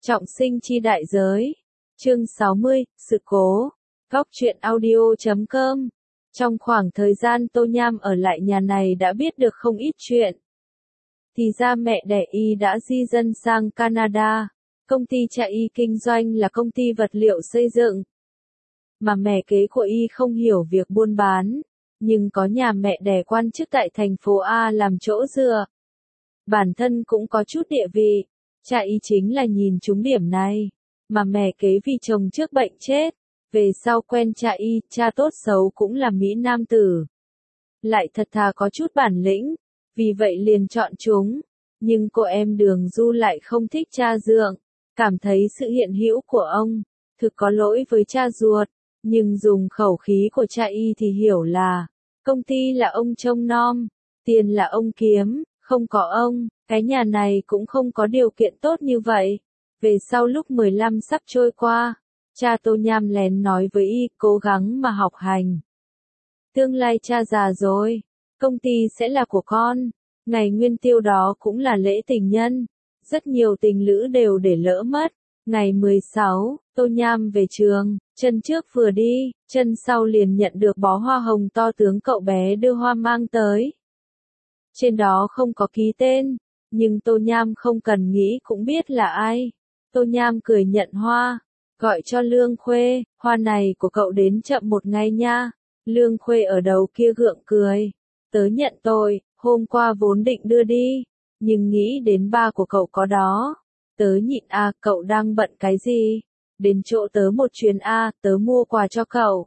Trọng sinh chi đại giới. Chương 60, sự cố. Góc truyện audio.com. Trong khoảng thời gian Tô Nham ở lại nhà này đã biết được không ít chuyện. Thì ra mẹ đẻ y đã di dân sang Canada. Công ty cha y kinh doanh là công ty vật liệu xây dựng. Mà mẹ kế của y không hiểu việc buôn bán, nhưng có nhà mẹ đẻ quan chức tại thành phố A làm chỗ dựa. Bản thân cũng có chút địa vị. Cha y chính là nhìn trúng điểm này, mà mẹ kế vì chồng trước bệnh chết, về sau quen cha y, cha tốt xấu cũng là Mỹ Nam tử. Lại thật thà có chút bản lĩnh, vì vậy liền chọn chúng, nhưng cô em Đường Du lại không thích cha dượng, cảm thấy sự hiện hữu của ông, thực có lỗi với cha ruột, nhưng dùng khẩu khí của cha y thì hiểu là, công ty là ông trông nom, tiền là ông kiếm, không có ông, cái nhà này cũng không có điều kiện tốt như vậy. Về sau lúc 15 sắp trôi qua, cha Tô Nham lén nói với y cố gắng mà học hành. Tương lai cha già rồi, công ty sẽ là của con, ngày nguyên tiêu đó cũng là lễ tình nhân, rất nhiều tình lữ đều để lỡ mất. Ngày 16, Tô Nham về trường, chân trước vừa đi, chân sau liền nhận được bó hoa hồng to tướng cậu bé đưa hoa mang tới. Trên đó không có ký tên, nhưng Tô Nham không cần nghĩ cũng biết là ai. Tô Nham cười nhận hoa, gọi cho Lương Khuê, hoa này của cậu đến chậm một ngày nha. Lương Khuê ở đầu kia gượng cười, tớ nhận tội, hôm qua vốn định đưa đi, nhưng nghĩ đến ba của cậu có đó. Tớ nhịn cậu đang bận cái gì? Đến chỗ tớ một chuyến tớ mua quà cho cậu.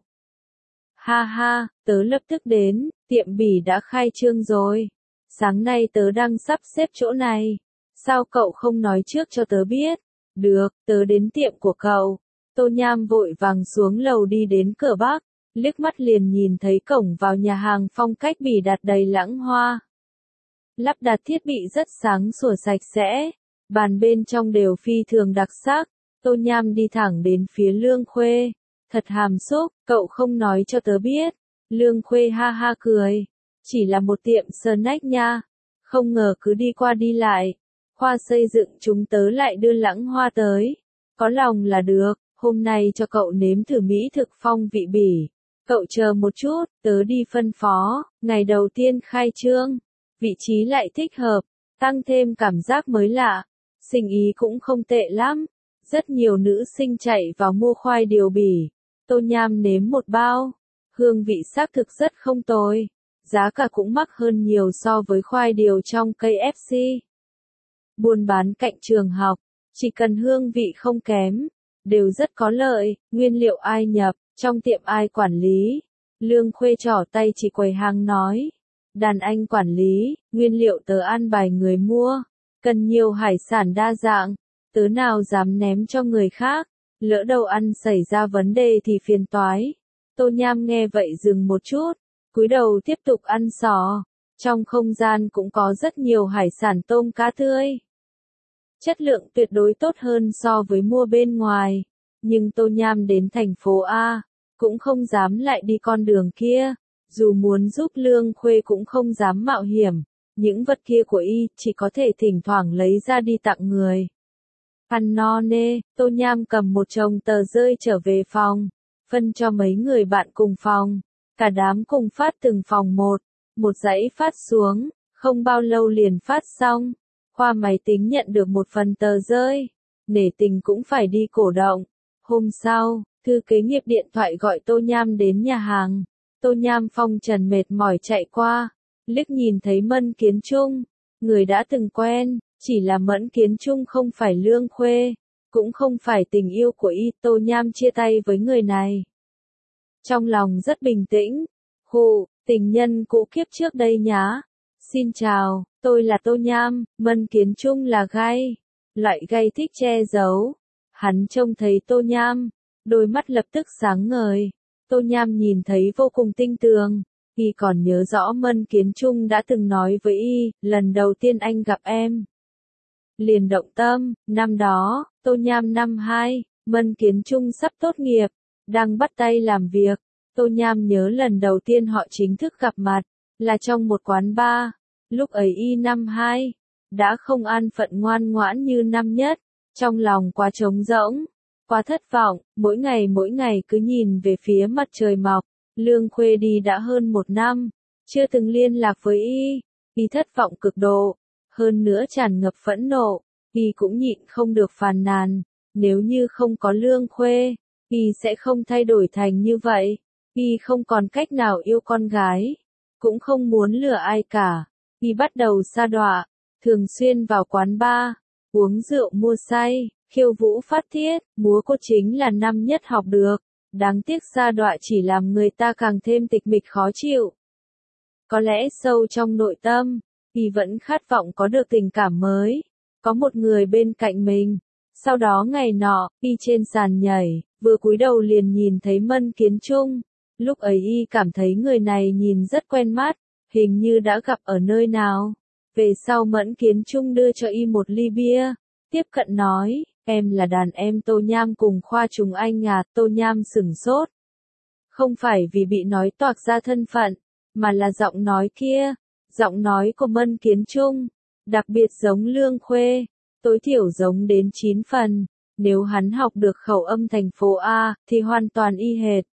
Ha ha, tớ lập tức đến, tiệm bỉ đã khai trương rồi. Sáng nay tớ đang sắp xếp chỗ này. Sao cậu không nói trước cho tớ biết? Được, tớ đến tiệm của cậu. Tô Nham vội vàng xuống lầu đi đến cửa Bắc, liếc mắt liền nhìn thấy cổng vào nhà hàng phong cách bỉ đặt đầy lãng hoa. Lắp đặt thiết bị rất sáng sủa sạch sẽ, bàn bên trong đều phi thường đặc sắc. Tô Nham đi thẳng đến phía Lương Khuê. Thật hàm xúc, cậu không nói cho tớ biết. Lương Khuê ha ha cười. Chỉ là một tiệm snack nha. Không ngờ cứ đi qua đi lại. Khoa xây dựng chúng tớ lại đưa lãng hoa tới. Có lòng là được, hôm nay cho cậu nếm thử mỹ thực phong vị bỉ. Cậu chờ một chút, tớ đi phân phó. Ngày đầu tiên khai trương, vị trí lại thích hợp, tăng thêm cảm giác mới lạ. Sinh ý cũng không tệ lắm. Rất nhiều nữ sinh chạy vào mua khoai điều bỉ. Tô Nham nếm một bao. Hương vị xác thực rất không tồi. Giá cả cũng mắc hơn nhiều so với khoai điều trong KFC. Buôn bán cạnh trường học, chỉ cần hương vị không kém, đều rất có lợi. Nguyên liệu ai nhập, trong tiệm ai quản lý? Lương Khuê trỏ tay chỉ quầy hàng nói. Đàn anh quản lý, nguyên liệu tớ an bài người mua. Cần nhiều hải sản đa dạng, tớ nào dám ném cho người khác. Lỡ đâu ăn xảy ra vấn đề thì phiền toái. Tô Nham nghe vậy dừng một chút, cúi đầu tiếp tục ăn sò. Trong không gian cũng có rất nhiều hải sản tôm cá tươi. Chất lượng tuyệt đối tốt hơn so với mua bên ngoài. Nhưng Tô Nham đến thành phố A, cũng không dám lại đi con đường kia. Dù muốn giúp Lương Khuê cũng không dám mạo hiểm. Những vật kia của y chỉ có thể thỉnh thoảng lấy ra đi tặng người. Ăn no nê, Tô Nham cầm một chồng tờ rơi trở về phòng, phân cho mấy người bạn cùng phòng. Cả đám cùng phát từng phòng một dãy phát xuống, không bao lâu liền phát xong. Khoa máy tính nhận được một phần tờ rơi, nể tình cũng phải đi cổ động. Hôm sau, thư kế nghiệp điện thoại gọi Tô Nham đến nhà hàng. Tô Nham phong trần mệt mỏi chạy qua, liếc nhìn thấy Mân Kiến Trung, người đã từng quen, chỉ là Mẫn Kiến Trung không phải Lương Khuê, cũng không phải tình yêu của y. Tô Nham chia tay với người này. Trong lòng rất bình tĩnh. Tình nhân cũ kiếp trước đây nhá. Xin chào, tôi là Tô Nham, Mân Kiến Trung là gay. Loại gay thích che giấu. Hắn trông thấy Tô Nham, đôi mắt lập tức sáng ngời. Tô Nham nhìn thấy vô cùng tinh tường. Y còn nhớ rõ Mân Kiến Trung đã từng nói với y, lần đầu tiên anh gặp em. Liền động tâm, năm đó, Tô Nham năm 2, Mân Kiến Trung sắp tốt nghiệp, đang bắt tay làm việc. Tô Nham nhớ lần đầu tiên họ chính thức gặp mặt, là trong một quán bar. Lúc ấy y năm 2, đã không an phận ngoan ngoãn như năm nhất, Trong lòng quá trống rỗng, quá thất vọng, mỗi ngày cứ nhìn về phía mặt trời mọc. Lương Khuê đi đã hơn 1 năm, chưa từng liên lạc với y thất vọng cực độ, hơn nữa tràn ngập phẫn nộ, y cũng nhịn không được phàn nàn, nếu như không có Lương Khuê, y sẽ không thay đổi thành như vậy, y không còn cách nào yêu con gái, cũng không muốn lừa ai cả, y bắt đầu sa đọa, thường xuyên vào quán bar, uống rượu mua say, khiêu vũ phát thiết, múa cốt chính là năm nhất học được. Đáng tiếc sa đọa chỉ làm người ta càng thêm tịch mịch khó chịu. Có lẽ sâu trong nội tâm, y vẫn khát vọng có được tình cảm mới, có một người bên cạnh mình. Sau đó ngày nọ, y trên sàn nhảy, vừa cúi đầu liền nhìn thấy Mân Kiến Trung. Lúc ấy y cảm thấy người này nhìn rất quen mắt, hình như đã gặp ở nơi nào. Về sau Mẫn Kiến Trung đưa cho y một ly bia, tiếp cận nói, em là đàn em Tô Nham cùng khoa trùng anh à. Tô Nham sửng sốt. Không phải vì bị nói toạc ra thân phận, mà là giọng nói kia, giọng nói của Mân Kiến Trung, đặc biệt giống Lương Khuê, tối thiểu giống đến 9 phần, nếu hắn học được khẩu âm thành phố A, thì hoàn toàn y hệt.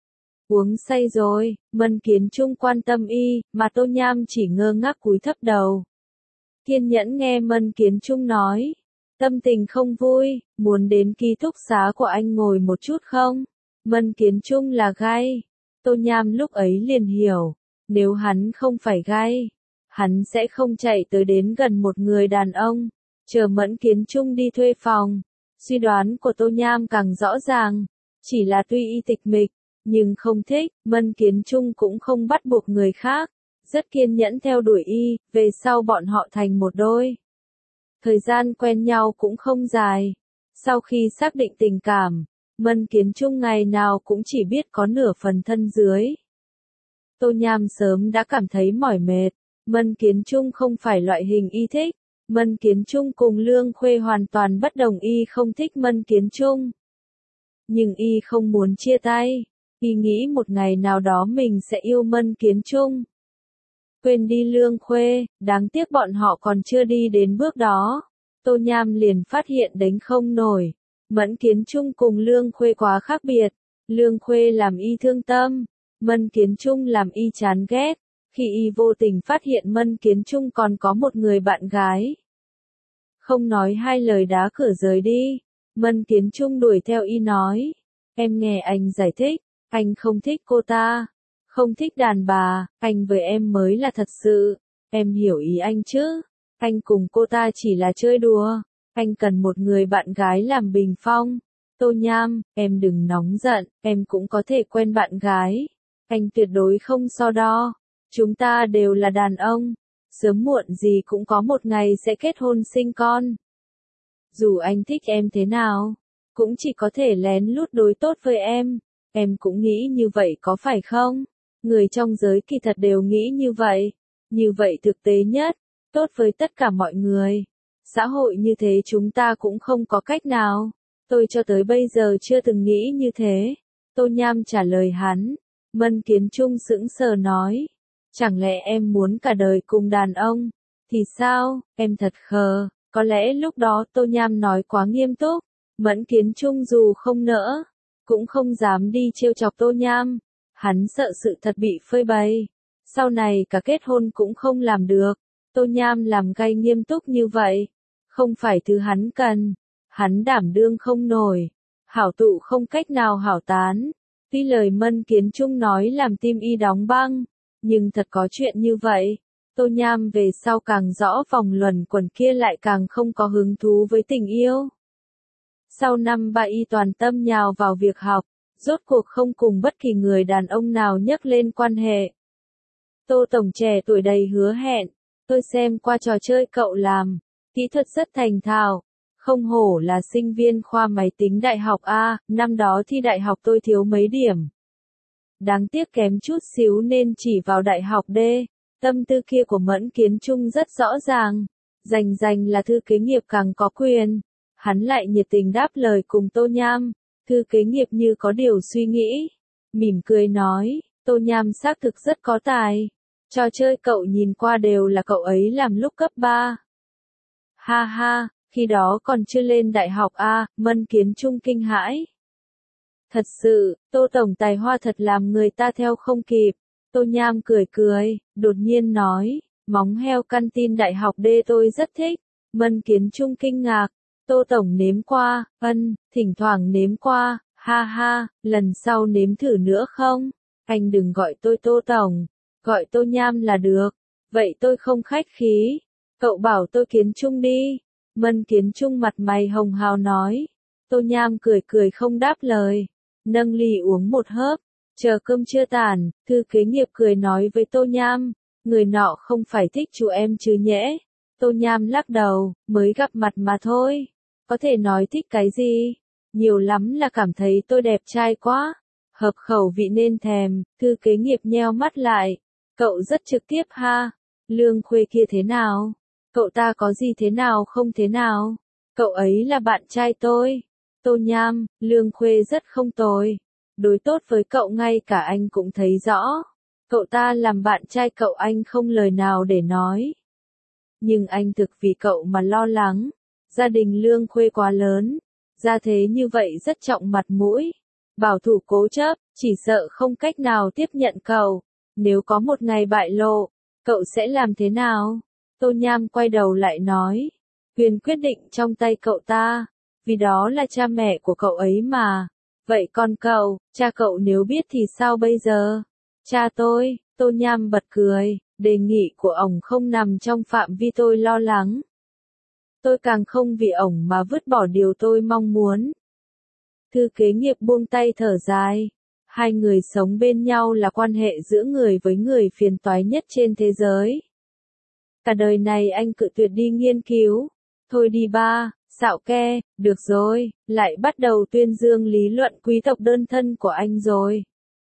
Uống say rồi, Mân Kiến Trung quan tâm y, mà Tô Nham chỉ ngơ ngác cúi thấp đầu. Kiên nhẫn nghe Mân Kiến Trung nói. Tâm tình không vui, muốn đến ký túc xá của anh ngồi một chút không? Mân Kiến Trung là gay. Tô Nham lúc ấy liền hiểu, nếu hắn không phải gay, hắn sẽ không chạy tới đến gần một người đàn ông, chờ Mẫn Kiến Trung đi thuê phòng. Suy đoán của Tô Nham càng rõ ràng, chỉ là tuy y tịch mịch, nhưng không thích, Mân Kiến Trung cũng không bắt buộc người khác, rất kiên nhẫn theo đuổi y, về sau bọn họ thành một đôi. Thời gian quen nhau cũng không dài. Sau khi xác định tình cảm, Mân Kiến Trung ngày nào cũng chỉ biết có nửa phần thân dưới. Tô Nham sớm đã cảm thấy mỏi mệt. Mân Kiến Trung không phải loại hình y thích. Mân Kiến Trung cùng Lương Khuê hoàn toàn bất đồng, y không thích Mân Kiến Trung. Nhưng y không muốn chia tay. Y nghĩ một ngày nào đó mình sẽ yêu Mân Kiến Trung. Quên đi Lương Khuê, đáng tiếc bọn họ còn chưa đi đến bước đó. Tô Nham liền phát hiện đánh không nổi. Mẫn Kiến Trung cùng Lương Khuê quá khác biệt. Lương Khuê làm y thương tâm, Mân Kiến Trung làm y chán ghét. Khi y vô tình phát hiện Mân Kiến Trung còn có một người bạn gái, không nói hai lời đá cửa rời đi. Mân Kiến Trung đuổi theo y nói, em nghe anh giải thích, anh không thích cô ta. Không thích đàn bà, anh với em mới là thật sự. Em hiểu ý anh chứ? Anh cùng cô ta chỉ là chơi đùa. Anh cần một người bạn gái làm bình phong. Tô Nham, em đừng nóng giận, em cũng có thể quen bạn gái. Anh tuyệt đối không so đo. Chúng ta đều là đàn ông. Sớm muộn gì cũng có một ngày sẽ kết hôn sinh con. Dù anh thích em thế nào, cũng chỉ có thể lén lút đối tốt với em. Em cũng nghĩ như vậy có phải không? Người trong giới kỳ thật đều nghĩ như vậy. Như vậy thực tế nhất, tốt với tất cả mọi người. Xã hội như thế chúng ta cũng không có cách nào. Tôi cho tới bây giờ chưa từng nghĩ như thế. Tô Nham trả lời hắn. Mân Kiến Trung sững sờ nói. Chẳng lẽ em muốn cả đời cùng đàn ông? Thì sao, em thật khờ. Có lẽ lúc đó Tô Nham nói quá nghiêm túc. Mẫn Kiến Trung dù không nỡ, cũng không dám đi trêu chọc Tô Nham. Hắn sợ sự thật bị phơi bày. Sau này cả kết hôn cũng không làm được. Tô Nham làm gay nghiêm túc như vậy. Không phải thứ hắn cần. Hắn đảm đương không nổi. Hảo tụ không cách nào hảo tán. Tuy lời Mân Kiến Trung nói làm tim y đóng băng. Nhưng thật có chuyện như vậy. Tô Nham về sau càng rõ vòng luẩn quẩn kia lại càng không có hứng thú với tình yêu. Sau năm ba y toàn tâm nhào vào việc học. Rốt cuộc không cùng bất kỳ người đàn ông nào nhắc lên quan hệ. Tô Tổng trẻ tuổi đầy hứa hẹn. Tôi xem qua trò chơi cậu làm. Kỹ thuật rất thành thạo. Không hổ là sinh viên khoa máy tính đại học A, năm đó thi đại học tôi thiếu mấy điểm. Đáng tiếc kém chút xíu nên chỉ vào đại học D. Tâm tư kia của Mẫn Kiến Trung rất rõ ràng. Dành là thư kế nghiệp càng có quyền. Hắn lại nhiệt tình đáp lời cùng Tô Nham. Thư kế nghiệp như có điều suy nghĩ. Mỉm cười nói, Tô Nham xác thực rất có tài. Trò chơi cậu nhìn qua đều là cậu ấy làm lúc cấp 3. Ha ha, Khi đó còn chưa lên đại học a, Mân Kiến Trung kinh hãi. Thật sự, Tô Tổng tài hoa thật làm người ta theo không kịp. Tô Nham cười cười, đột nhiên nói, móng heo căn tin đại học D tôi rất thích. Mân Kiến Trung kinh ngạc, Tô Tổng nếm qua, thỉnh thoảng nếm qua, ha ha, lần sau nếm thử nữa không? Anh đừng gọi tôi Tô Tổng, gọi Tô Nham là được. Vậy tôi không khách khí, cậu bảo tôi Kiến Trung đi. Mân Kiến Trung mặt mày hồng hào nói. Tô Nham cười cười không đáp lời, nâng ly uống một hớp. Chờ cơm chưa tàn, thư kế nghiệp cười nói với Tô Nham, người nọ không phải thích chú em chứ nhẽ. Tô Nham lắc đầu, mới gặp mặt mà thôi. Có thể nói thích cái gì? Nhiều lắm là cảm thấy tôi đẹp trai quá. Hợp khẩu vị nên thèm, thư kế nghiệp nheo mắt lại. Cậu rất trực tiếp ha. Lương Khuê kia thế nào? Cậu ta có gì thế nào không thế nào? Cậu ấy là bạn trai tôi. Tô Nham, Lương Khuê rất không tồi. Đối tốt với cậu ngay cả anh cũng thấy rõ. Cậu ta làm bạn trai cậu anh không lời nào để nói. Nhưng anh thực vì cậu mà lo lắng. Gia đình Lương Khuê quá lớn. Gia thế như vậy rất trọng mặt mũi. Bảo thủ cố chấp, chỉ sợ không cách nào tiếp nhận cậu. Nếu có một ngày bại lộ, cậu sẽ làm thế nào? Tô Nham quay đầu lại nói. Quyền quyết định trong tay cậu ta. Vì đó là cha mẹ của cậu ấy mà. Vậy còn cậu, cha cậu nếu biết thì sao bây giờ? Cha tôi, Tô Nham bật cười, đề nghị của ổng không nằm trong phạm vi tôi lo lắng. Tôi càng không vì ổng mà vứt bỏ điều tôi mong muốn. Thư kế nghiệp buông tay thở dài. Hai người sống bên nhau là quan hệ giữa người với người phiền toái nhất trên thế giới. Cả đời này anh cự tuyệt đi nghiên cứu. Thôi đi ba, xạo ke, được rồi, lại bắt đầu tuyên dương lý luận quý tộc đơn thân của anh rồi.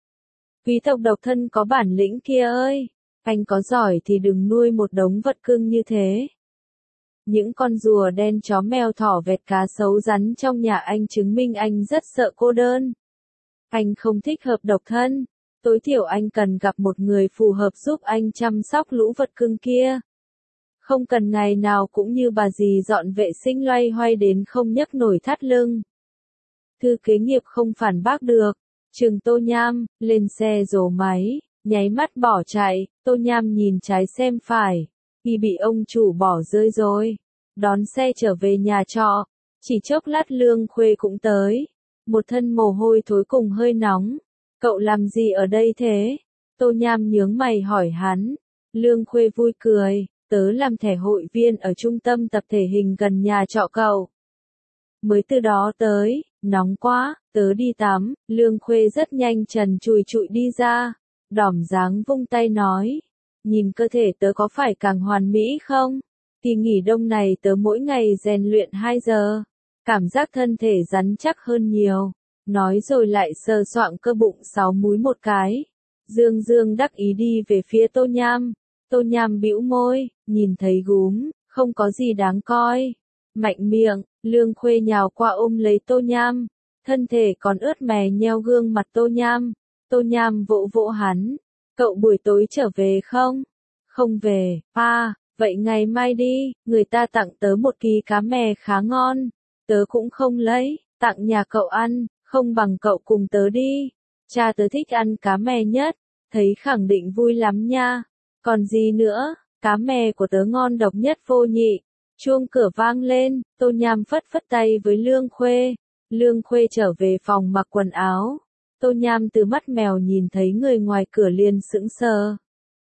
Quý tộc độc thân có bản lĩnh kia ơi, anh có giỏi thì đừng nuôi một đống vật cưng như thế. Những con rùa đen chó mèo thỏ vẹt cá sấu rắn trong nhà anh chứng minh anh rất sợ cô đơn. Anh không thích hợp độc thân, tối thiểu anh cần gặp một người phù hợp giúp anh chăm sóc lũ vật cưng kia. Không cần ngày nào cũng như bà dì dọn vệ sinh loay hoay đến không nhấc nổi thắt lưng. Thư kế nghiệp không phản bác được, trừng Tô Nham, lên xe rồ máy, nháy mắt bỏ chạy, Tô Nham nhìn trái xem phải, y bị ông chủ bỏ rơi rồi. Đón xe trở về nhà trọ, chỉ chốc lát Lương Khuê cũng tới, một thân mồ hôi thối cùng hơi nóng. Cậu làm gì ở đây thế? Tô Nham nhướng mày hỏi hắn. Lương Khuê vui cười. Tớ làm thẻ hội viên ở trung tâm tập thể hình gần nhà trọ cậu. Mới từ đó tới, nóng quá, tớ đi tắm, Lương Khuê rất nhanh trần trùi trụi đi ra, đỏm dáng vung tay nói, nhìn cơ thể tớ có phải càng hoàn mỹ không? Kỳ nghỉ đông này tớ mỗi ngày rèn luyện 2 giờ, cảm giác thân thể rắn chắc hơn nhiều, nói rồi lại sờ soạng cơ bụng 6 múi một cái, dương dương đắc ý đi về phía Tô Nham. Tô Nham bĩu môi, nhìn thấy gúm, không có gì đáng coi. Mạnh miệng, Lương Khuê nhào qua ôm lấy Tô Nham, thân thể còn ướt mè nheo gương mặt Tô Nham. Tô Nham vỗ vỗ hắn, cậu buổi tối trở về không? Không về, vậy ngày mai đi, người ta tặng tớ 1 ký cá mè khá ngon, tớ cũng không lấy, tặng nhà cậu ăn, không bằng cậu cùng tớ đi. Cha tớ thích ăn cá mè nhất, thấy khẳng định vui lắm nha. Còn gì nữa, cá mè của tớ ngon độc nhất vô nhị. Chuông cửa vang lên, Tô Nham phất phất tay với Lương Khuê. Lương Khuê trở về phòng mặc quần áo. Tô Nham từ mắt mèo nhìn thấy người ngoài cửa liền sững sờ.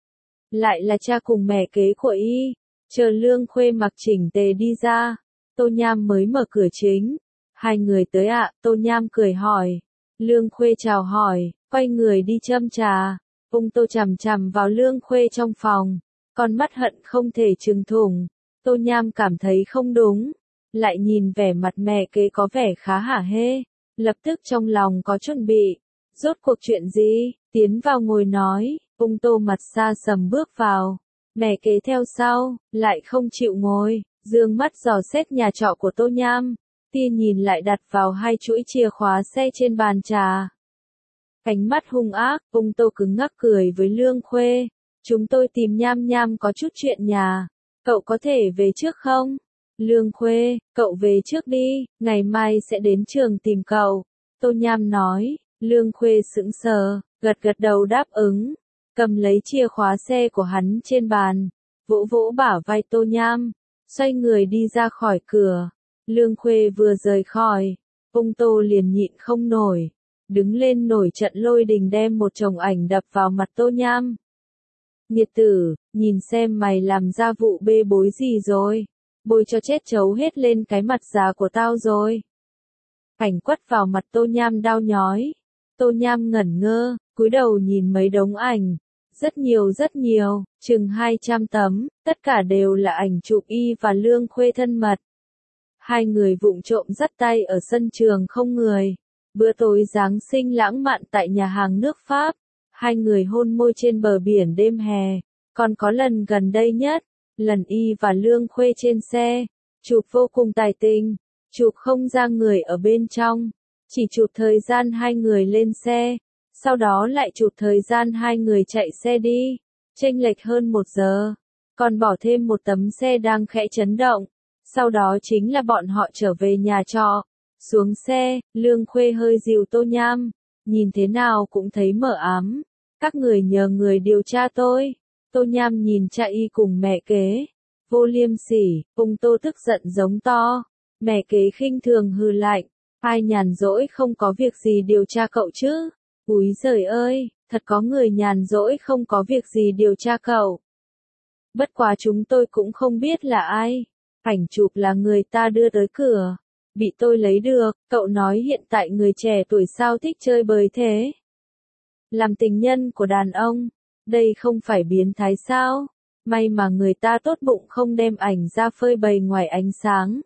Lại là cha cùng mẹ kế của y. Chờ Lương Khuê mặc chỉnh tề đi ra. Tô Nham mới mở cửa chính. Hai người tới ạ, Tô Nham cười hỏi. Lương Khuê chào hỏi, quay người đi châm trà. Ung Tô chằm chằm vào Lương Khuê trong phòng, con mắt hận không thể trừng thủng. Tô Nham cảm thấy không đúng, lại nhìn vẻ mặt mẹ kế có vẻ khá hả hê, lập tức trong lòng có chuẩn bị. Rốt cuộc chuyện gì? Tiến vào ngồi nói, Ung Tô mặt xa sầm bước vào, mẹ kế theo sau, lại không chịu ngồi, dương mắt dò xét nhà trọ của Tô Nham, tia nhìn lại đặt vào 2 chuỗi chìa khóa xe trên bàn trà. Ánh mắt hung ác, Ung Tô cứng ngắc cười với Lương Khuê. Chúng tôi tìm Nham Nham có chút chuyện nhà. Cậu có thể về trước không? Lương Khuê, cậu về trước đi, ngày mai sẽ đến trường tìm cậu. Tô Nham nói, Lương Khuê sững sờ, gật gật đầu đáp ứng, cầm lấy chìa khóa xe của hắn trên bàn, vỗ vỗ bả vai Tô Nham, xoay người đi ra khỏi cửa. Lương Khuê vừa rời khỏi, ông Tô liền nhịn không nổi, đứng lên nổi trận lôi đình đem một chồng ảnh đập vào mặt Tô Nham. Nghiệt tử, nhìn xem mày làm ra vụ bê bối gì rồi, bôi cho chết chấu hết lên cái mặt già của tao rồi. Ảnh quất vào mặt Tô Nham đau nhói. Tô Nham ngẩn ngơ, cúi đầu nhìn mấy đống ảnh. Rất nhiều, chừng 200 tấm, tất cả đều là ảnh chụp y và Lương Khuê thân mật. Hai người vụng trộm dắt tay ở sân trường không người. Bữa tối Giáng sinh lãng mạn tại nhà hàng nước Pháp. Hai người hôn môi trên bờ biển đêm hè. Còn có lần gần đây nhất, lần y và Lương Khuê trên xe. Chụp vô cùng tài tình. Chụp không ra người ở bên trong. Chỉ chụp thời gian hai người lên xe. Sau đó lại chụp thời gian hai người chạy xe đi. Chênh lệch hơn 1 giờ. Còn bỏ thêm một tấm xe đang khẽ chấn động. Sau đó chính là bọn họ trở về nhà trọ. Xuống xe, Lương Khuê hơi dìu Tô Nham. Nhìn thế nào cũng thấy mờ ám. Các người nhờ người điều tra tôi. Tô Nham nhìn cha y cùng mẹ kế. Vô liêm sỉ, ông Tô tức giận giống to. Mẹ kế khinh thường hừ lạnh. Ai nhàn rỗi không có việc gì điều tra cậu chứ? Úi giời ơi, thật có người nhàn rỗi không có việc gì điều tra cậu. Bất quá chúng tôi cũng không biết là ai. Ảnh chụp là người ta đưa tới cửa. Bị tôi lấy được, cậu nói hiện tại người trẻ tuổi sao thích chơi bời thế? Làm tình nhân của đàn ông, đây không phải biến thái sao? May mà người ta tốt bụng không đem ảnh ra phơi bày ngoài ánh sáng.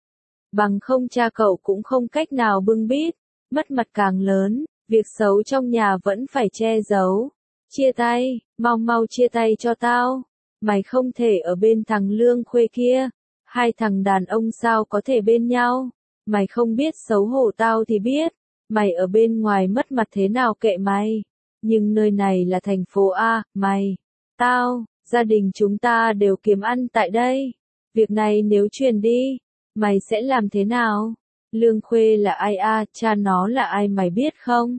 Bằng không cha cậu cũng không cách nào bưng bít, mất mặt càng lớn, việc xấu trong nhà vẫn phải che giấu. Chia tay, mau chia tay cho tao. Mày không thể ở bên thằng Lương Khuê kia. Hai thằng đàn ông sao có thể bên nhau? Mày không biết xấu hổ tao thì biết. Mày ở bên ngoài mất mặt thế nào kệ mày. Nhưng nơi này là thành phố A, mày, tao, gia đình chúng ta đều kiếm ăn tại đây. Việc này nếu truyền đi, mày sẽ làm thế nào? Lương Khuê là ai a, cha nó là ai mày biết không?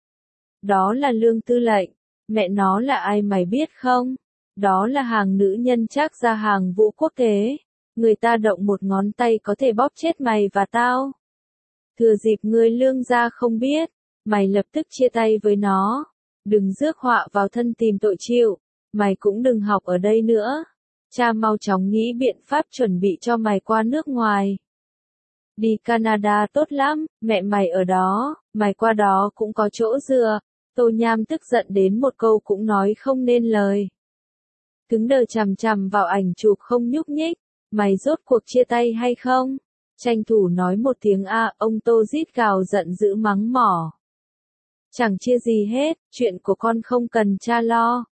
Đó là Lương Tư lệnh. Mẹ nó là ai mày biết không? Đó là hàng nữ nhân trác gia hàng vũ quốc tế. Người ta động một ngón tay có thể bóp chết mày và tao. Thừa dịp người Lương gia không biết, mày lập tức chia tay với nó. Đừng rước họa vào thân tìm tội chịu. Mày cũng đừng học ở đây nữa. Cha mau chóng nghĩ biện pháp chuẩn bị cho mày qua nước ngoài. Đi Canada tốt lắm, mẹ mày ở đó, mày qua đó cũng có chỗ dựa. Tô Nham tức giận đến một câu cũng nói không nên lời. Cứng đờ chằm chằm vào ảnh chụp không nhúc nhích. Mày rốt cuộc chia tay hay không? Tranh thủ nói một tiếng a, ông Tô rít gào giận dữ mắng mỏ. Chẳng chia gì hết, chuyện của con không cần cha lo.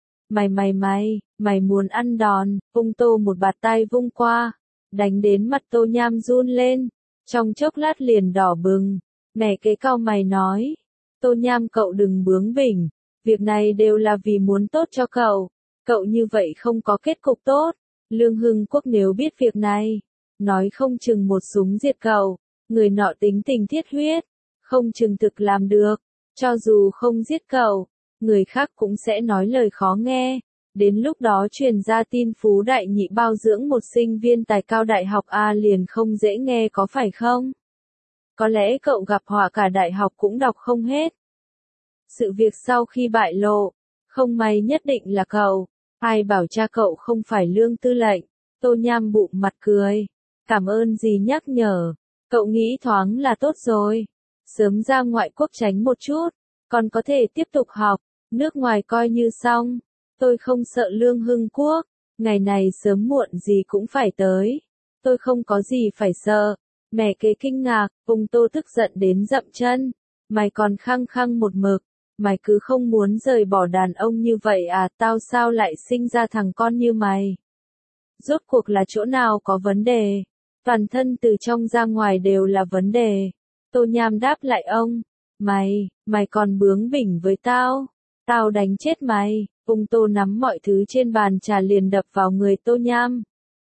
Mày muốn ăn đòn, ông Tô một bạt tay vung qua, đánh đến mặt Tô Nham run lên, trong chốc lát liền đỏ bừng. Mẹ kế cau mày nói, Tô Nham cậu đừng bướng bỉnh, việc này đều là vì muốn tốt cho cậu như vậy không có kết cục tốt. Lương Hưng Quốc nếu biết việc này, nói không chừng một súng diệt cậu, người nọ tính tình thiết huyết, không chừng thực làm được, cho dù không giết cậu, người khác cũng sẽ nói lời khó nghe. Đến lúc đó truyền ra tin Phú Đại Nhị bao dưỡng một sinh viên tài cao đại học A liền không dễ nghe có phải không? Có lẽ cậu gặp họa cả đại học cũng đọc không hết. Sự việc sau khi bại lộ, không may nhất định là cậu. Ai bảo cha cậu không phải Lương Tư lệnh? Tô Nham bụng mặt cười. Cảm ơn gì nhắc nhở. Cậu nghĩ thoáng là tốt rồi. Sớm ra ngoại quốc tránh một chút. Còn có thể tiếp tục học. Nước ngoài coi như xong. Tôi không sợ Lương Hưng Quốc. Ngày này sớm muộn gì cũng phải tới. Tôi không có gì phải sợ. Mẹ kế kinh ngạc, ông Tô tức giận đến dậm chân. Mày còn khăng khăng một mực. Mày cứ không muốn rời bỏ đàn ông như vậy à, tao sao lại sinh ra thằng con như mày? Rốt cuộc là chỗ nào có vấn đề? Toàn thân từ trong ra ngoài đều là vấn đề. Tô Nham đáp lại ông. Mày còn bướng bỉnh với tao. Tao đánh chết mày. Ông Tô nắm mọi thứ trên bàn trà liền đập vào người Tô Nham.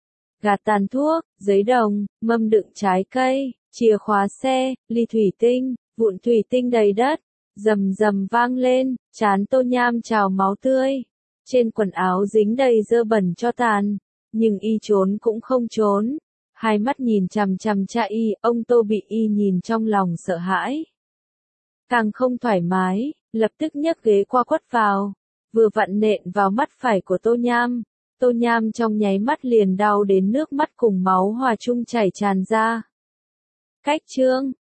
gạt tàn thuốc, giấy đồng, mâm đựng trái cây, chìa khóa xe, ly thủy tinh, vụn thủy tinh đầy đất, rầm rầm vang lên, trán Tô Nham trào máu tươi. Trên quần áo dính đầy dơ bẩn cho tàn, nhưng y trốn cũng không trốn. Hai mắt nhìn chằm chằm cha y, ông Tô bị y nhìn trong lòng sợ hãi. Càng không thoải mái, lập tức nhấc ghế qua quất vào, vừa vặn nện vào mắt phải của Tô Nham. Tô Nham trong nháy mắt liền đau đến nước mắt cùng máu hòa chung chảy tràn ra. Cách chương